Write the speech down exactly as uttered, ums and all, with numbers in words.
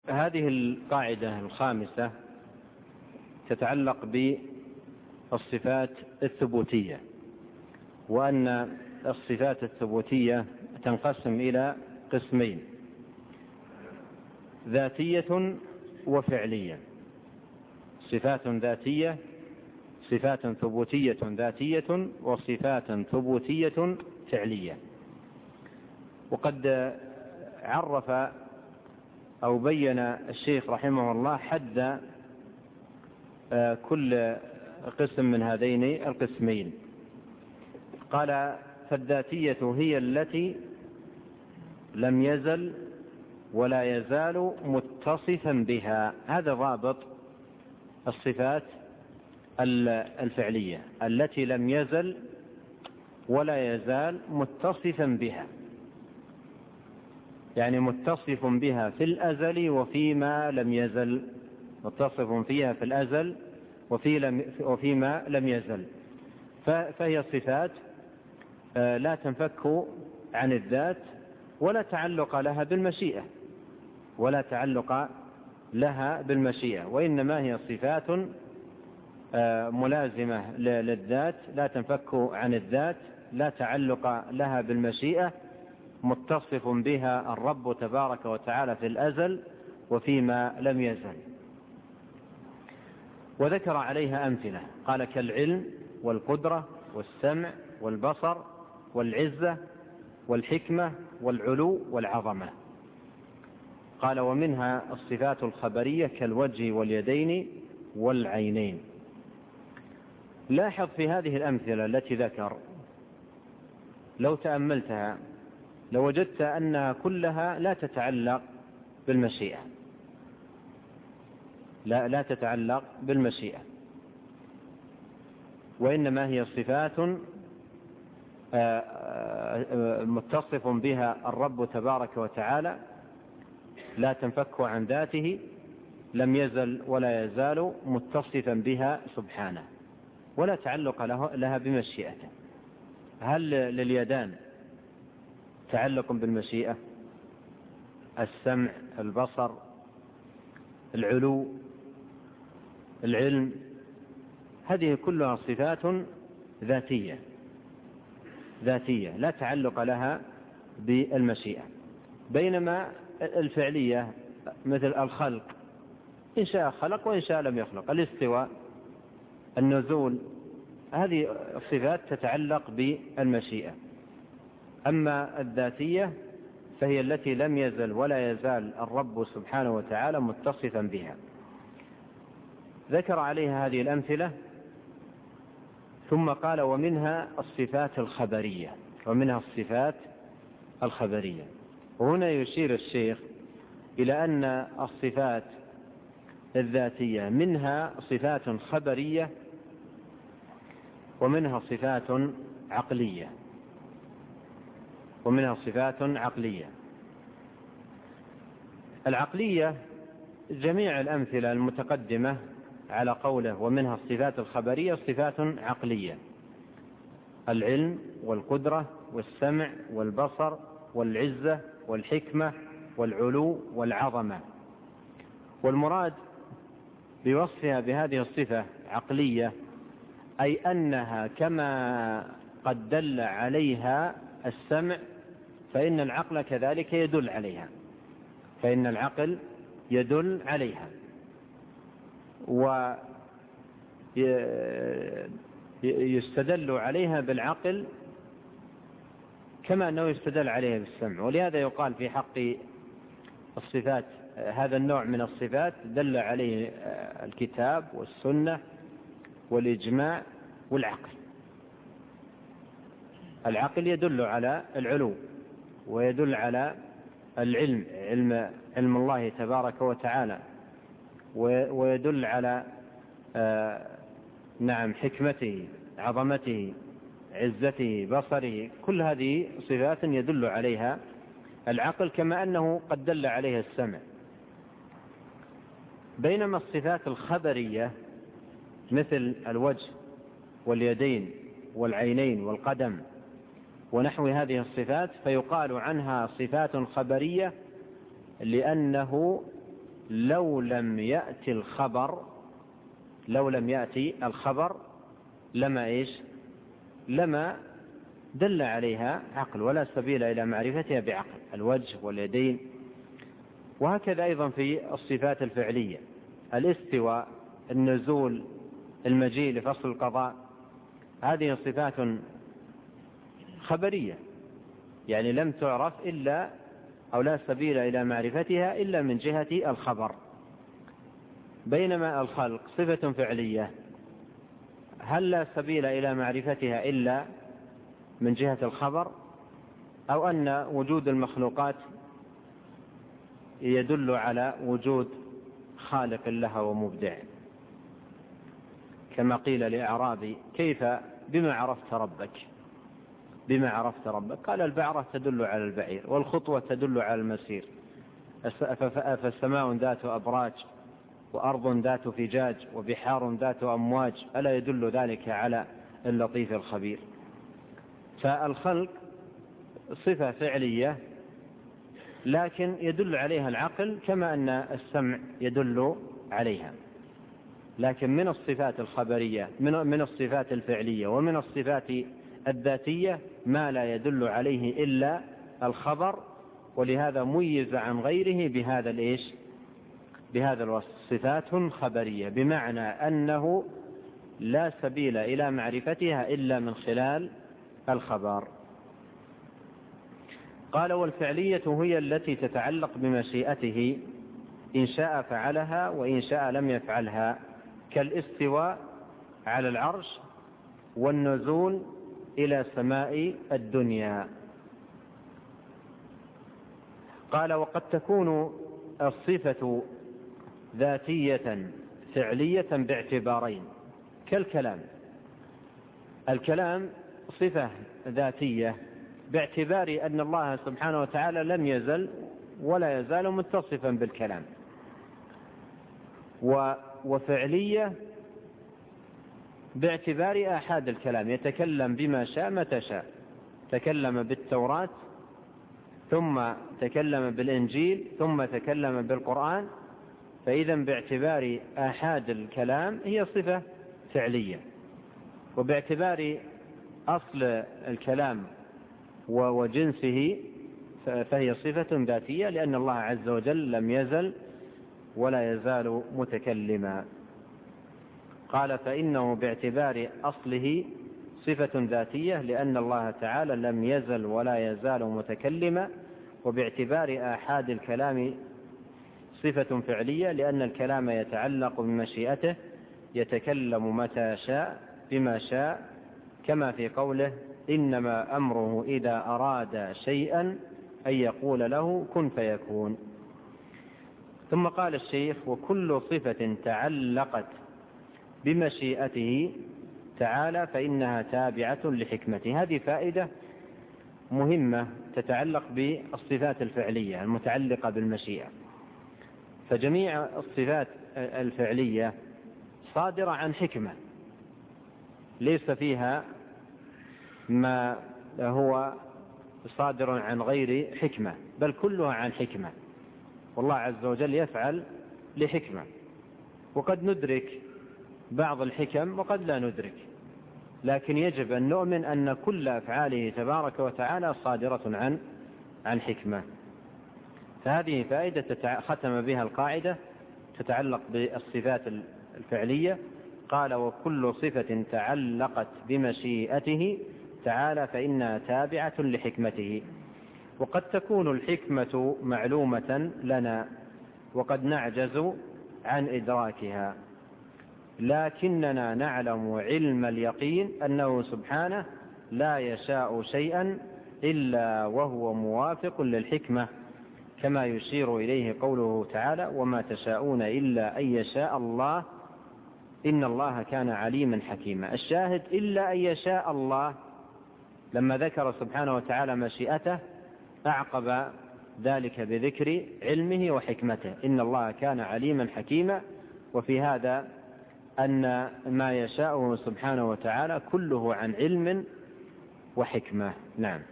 هذه القاعدة الخامسة تتعلق بالصفات الثبوتية، وأن الصفات الثبوتية تنقسم إلى قسمين: ذاتية وفعلية. صفات ذاتية، صفات ثبوتية ذاتية، وصفات ثبوتية فعلية. وقد عرف أو بين الشيخ رحمه الله حد كل قسم من هذين القسمين. قال: فالذاتية هي التي لم يزل ولا يزال متصفا بها. هذا ضابط الصفات الفعلية: التي لم يزل ولا يزال متصفا بها، يعني متصف بها في الأزل وفيما لم يزل، متصف فيها في الأزل وفي لم وفيما لم يزل. فهي صفات لا تنفك عن الذات ولا تعلق لها بالمشيئة، ولا تعلق لها بالمشيئة، وإنما هي صفات ملازمة للذات، لا تنفك عن الذات، لا تعلق لها بالمشيئة، متصف بها الرب تبارك وتعالى في الأزل وفيما لم يزل. وذكر عليها أمثلة، قال: كالعلم والقدرة والسمع والبصر والعزة والحكمة والعلو والعظمة. قال: ومنها الصفات الخبرية كالوجه واليدين والعينين. لاحظ في هذه الأمثلة التي ذكر، لو تأملتها لوجدت أنها كلها لا تتعلق بالمشيئة، لا, لا تتعلق بالمشيئة، وإنما هي صفات متصف بها الرب تبارك وتعالى، لا تنفك عن ذاته، لم يزل ولا يزال متصفا بها سبحانه، ولا تعلق لها بمشيئته. هل لليدان تعلق بالمشيئة؟ السمع، البصر، العلو، العلم، هذه كلها صفات ذاتية ذاتية لا تعلق لها بالمشيئة. بينما الفعلية مثل الخلق، إن شاء خلق وإن شاء لم يخلق، الاستواء، النزول، هذه الصفات تتعلق بالمشيئة. أما الذاتية فهي التي لم يزل ولا يزال الرب سبحانه وتعالى متصفا بها. ذكر عليها هذه الأمثلة، ثم قال: ومنها الصفات الخبرية، ومنها الصفات الخبرية. وهنا يشير الشيخ إلى أن الصفات الذاتية منها صفات خبرية ومنها صفات عقلية ومنها صفات عقلية. العقلية جميع الأمثلة المتقدمة على قوله ومنها الصفات الخبرية صفات عقلية: العلم والقدرة والسمع والبصر والعزة والحكمة والعلو والعظمة. والمراد بوصفها بهذه الصفة عقلية أي أنها كما قد دل عليها السمع فإن العقل كذلك يدل عليها، فإن العقل يدل عليها، ويستدل عليها بالعقل كما أنه يستدل عليها بالسمع. ولهذا يقال في حق الصفات هذا النوع من الصفات دل عليه الكتاب والسنة والإجماع والعقل. العقل يدل على العلو، ويدل على العلم، علم, علم الله تبارك وتعالى، ويدل على آه نعم حكمته، عظمته، عزته، بصره. كل هذه صفات يدل عليها العقل كما أنه قد دل عليها السمع. بينما الصفات الخبرية مثل الوجه واليدين والعينين والقدم ونحو هذه الصفات فيقال عنها صفات خبرية لأنه لو لم يأتي الخبر لو لم يأتي الخبر لما إيش لما دل عليها عقل، ولا سبيل إلى معرفتها بعقل، الوجه واليدين. وهكذا أيضا في الصفات الفعلية، الاستواء، النزول، المجيء لفصل القضاء، هذه صفات خبرية، يعني لم تعرف إلا أو لا سبيل إلى معرفتها إلا من جهة الخبر. بينما الخلق صفة فعلية هل لا سبيل إلى معرفتها إلا من جهة الخبر، أو أن وجود المخلوقات يدل على وجود خالق لها ومبدع، كما قيل لأعرابي كيف بما عرفت ربك بما عرفت ربك قال البعرة تدل على البعير، والخطوة تدل على المسير، فالسماء ذات أبراج، وأرض ذات فجاج، وبحار ذات أمواج، ألا يدل ذلك على اللطيف الخبير؟ فالخلق صفة فعلية لكن يدل عليها العقل، كما أن السمع يدل عليها. لكن من الصفات الخبرية من من الصفات الفعلية ومن الصفات الذاتية ما لا يدل عليه إلا الخبر، ولهذا ميز عن غيره بهذا الإيش بهذا الوصف، صفات خبرية، بمعنى أنه لا سبيل إلى معرفتها إلا من خلال الخبر. قال والفعلية هي التي تتعلق بمشيئته، إن شاء فعلها وإن شاء لم يفعلها، كالاستواء على العرش والنزول إلى سماء الدنيا. قال وقد تكون الصفة ذاتية فعلية باعتبارين، كالكلام. الكلام صفة ذاتية باعتبار أن الله سبحانه وتعالى لم يزل ولا يزال متصفا بالكلام، وفعلية باعتبار آحاد الكلام، يتكلم بما شاء متى شاء، تكلم بالتوراة ثم تكلم بالإنجيل ثم تكلم بالقرآن، فإذا باعتبار آحاد الكلام هي صفة فعلية، وباعتبار أصل الكلام وجنسه فهي صفة ذاتية، لأن الله عز وجل لم يزل ولا يزال متكلما. قال فإنه باعتبار أصله صفة ذاتية لأن الله تعالى لم يزل ولا يزال متكلما، وباعتبار آحاد الكلام صفة فعلية لأن الكلام يتعلق بمشيئته، يتكلم متى شاء بما شاء، كما في قوله إنما أمره إذا أراد شيئا أن يقول له كن فيكون. ثم قال الشيخ وكل صفة تعلقت بمشيئته تعالى فإنها تابعة لحكمته. هذه فائدة مهمة تتعلق بالصفات الفعلية المتعلقة بالمشيئة. فجميع الصفات الفعلية صادرة عن حكمة، ليس فيها ما هو صادر عن غير حكمة، بل كلها عن حكمة، والله عز وجل يفعل لحكمة، وقد ندرك بعض الحكم وقد لا ندرك، لكن يجب أن نؤمن أن كل أفعاله تبارك وتعالى صادرة عن عن حكمة. فهذه فائدة ختم بها القاعدة تتعلق بالصفات الفعلية. قال وكل صفة تعلقت بمشيئته تعالى فإنها تابعة لحكمته. وقد تكون الحكمة معلومة لنا وقد نعجز عن إدراكها، لكننا نعلم علم اليقين أنه سبحانه لا يشاء شيئا إلا وهو موافق للحكمة، كما يشير إليه قوله تعالى وما تشاءون إلا أن يشاء الله إن الله كان عليما حكيما. الشاهد إلا أن يشاء الله، لما ذكر سبحانه وتعالى مشيئته أعقب ذلك بذكر علمه وحكمته، إن الله كان عليما حكيما. وفي هذا أن ما يشاءه سبحانه وتعالى كله عن علم وحكمة. نعم.